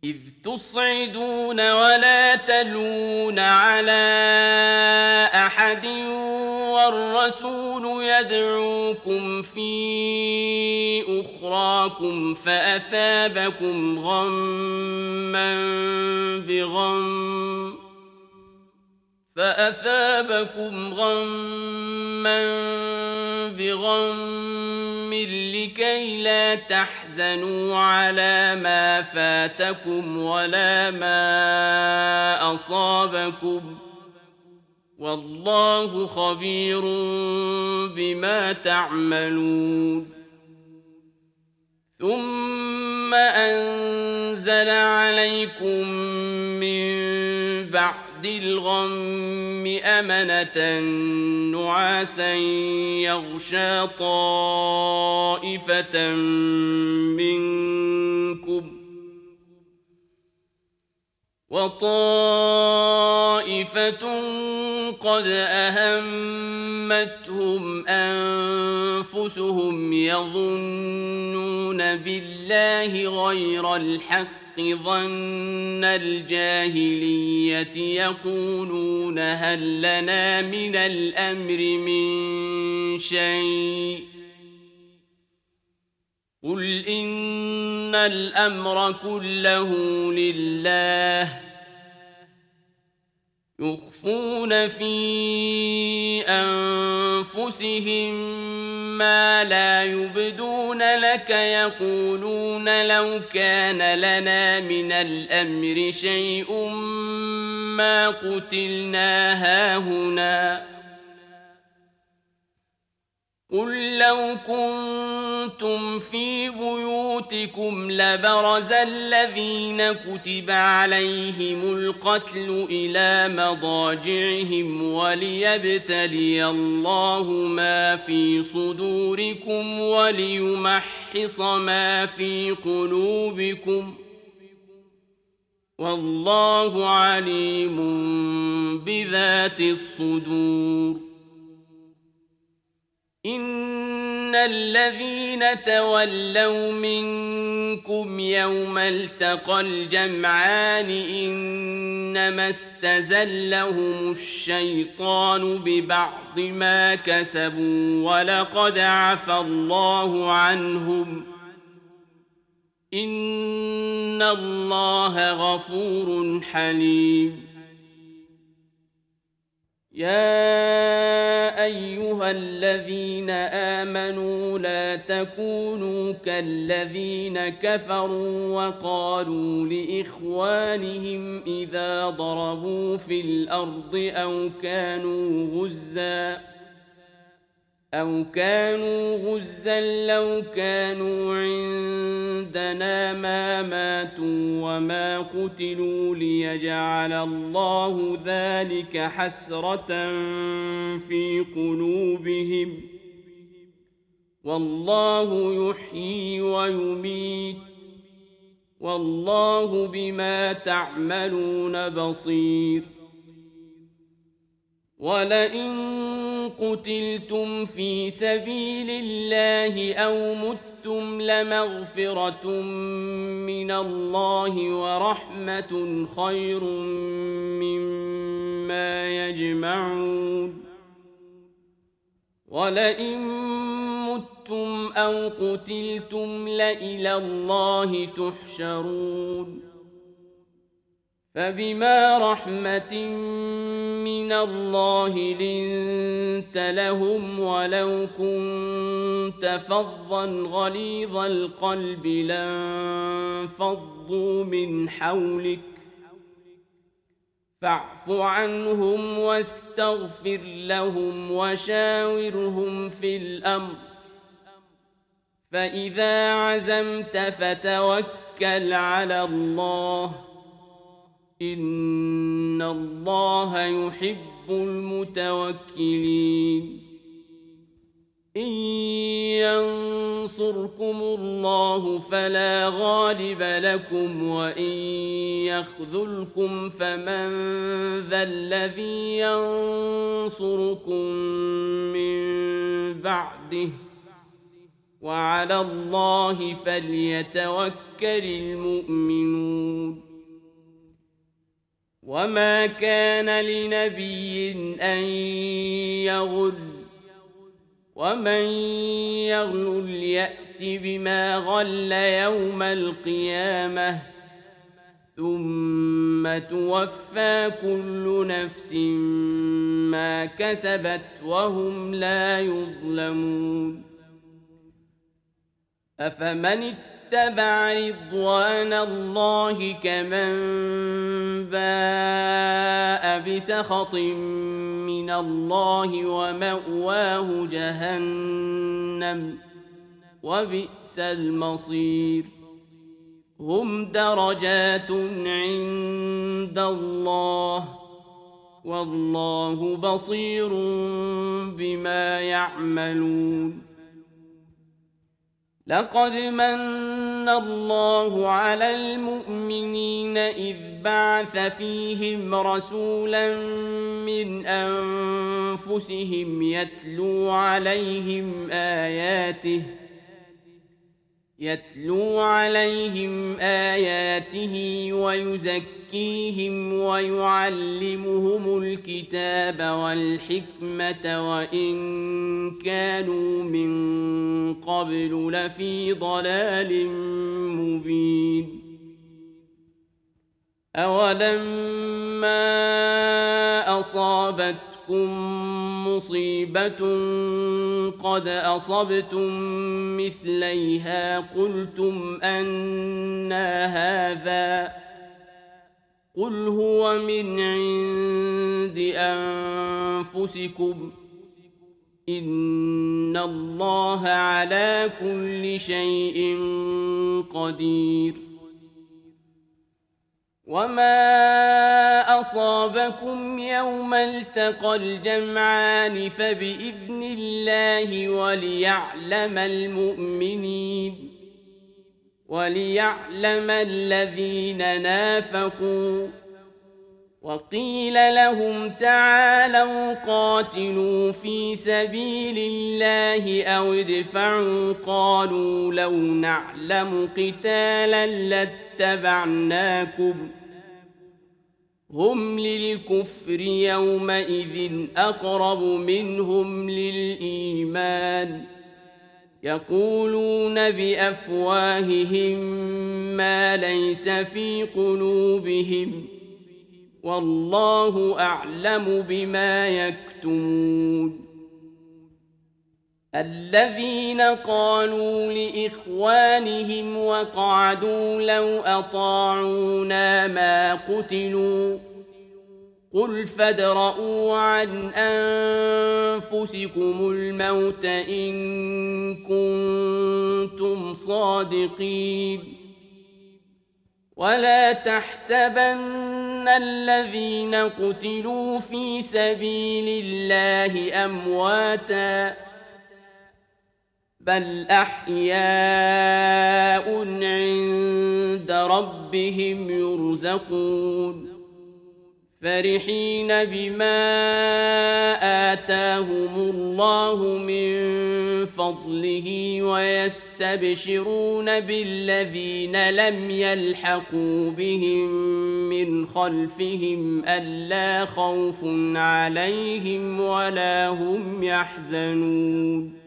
إذ تصعدون ولا تلوون على أحد والرسول يدعوكم في أخراكم فأثابكم غما بغم لكي لا تحزنوا على ما فاتكم ولا ما أصابكم والله خبير بما تعملون ثم أنزل عليكم من بعد الغم أمنة نعاسا يغشى طائفة منكم وطائفة قد أهمتهم أنفسهم يظنون بالله غير الحق ظن الجاهلية يقولون هل لنا من الأمر من شيء قل إن الأمر كله لله يخفون في أنفسهم ما لا يبدون لك يقولون لو كان لنا من الأمر شيء ما قتلنا هاهنا قل لو كنتم في بيوتكم لبرز الذين كتب عليهم القتل إلى مضاجعهم وليبتلي الله ما في صدوركم وليمحص ما في قلوبكم والله عليم بذات الصدور إن الذين تولوا منكم يوم التقى الجمعان إنما استزلهم الشيطان ببعض ما كسبوا ولقد عفى الله عنهم إن الله غفور حليم يا أيها الذين آمنوا لا تكونوا كالذين كفروا وقالوا لإخوانهم إذا ضربوا في الأرض أو كانوا غزا لو كانوا عندنا ما ماتوا وما قتلوا ليجعل الله ذلك حسرة في قلوبهم والله يحيي ويميت والله بما تعملون بصير ولئن قتلتم في سبيل الله أو متم لمغفرة من الله ورحمة خير مما يجمعون ولئن متم أو قتلتم لإلى الله تحشرون فبما رحمة من الله لنت لهم ولو كنت فظا غليظ القلب لانفضوا من حولك فاعف عنهم واستغفر لهم وشاورهم في الأمر فإذا عزمت فتوكل على الله إن الله يحب المتوكلين إن ينصركم الله فلا غالب لكم وإن يخذلكم فمن ذا الذي ينصركم من بعده وعلى الله فليتوكل المؤمنون وما كان لنبي أن يغل ومن يغل يأت بما غل يوم القيامة ثم توفى كل نفس ما كسبت وهم لا يظلمون أفمن اتبع رضوان الله كمن باء بسخط من الله ومأواه جهنم وبئس المصير هم درجات عند الله والله بصير بما يعملون لقد من الله على المؤمنين إذ بعث فيهم رسولا من أنفسهم يتلو عليهم آياته ويزكيهم ويعلمهم الكتاب والحكمة وإن كانوا من قبل لفي ضلال مبين أولما أصابتكم مصيبة قد أصبتم مثليها قلتم أنى هذا قل هو من عند أنفسكم إن الله على كل شيء قدير وما أصابكم يوم التقى الجمعان فبإذن الله وليعلم الذين نافقوا وقيل لهم تعالوا قاتلوا في سبيل الله أو ادفعوا قالوا لو نعلم قتالا لاتبعناكم هم للكفر يومئذ أقرب منهم للإيمان يقولون بأفواههم ما ليس في قلوبهم والله أعلم بما يكتمون الذين قالوا لإخوانهم وقعدوا لو أطاعونا ما قتلوا قل فادرءوا عن أنفسكم الموت إن كنتم صادقين ولا تحسبن الذين قتلوا في سبيل الله أمواتاً بل أحياء عند ربهم يرزقون فرحين بما آتاهم الله من فضله ويستبشرون بالذين لم يلحقوا بهم من خلفهم ألا خوف عليهم ولا هم يحزنون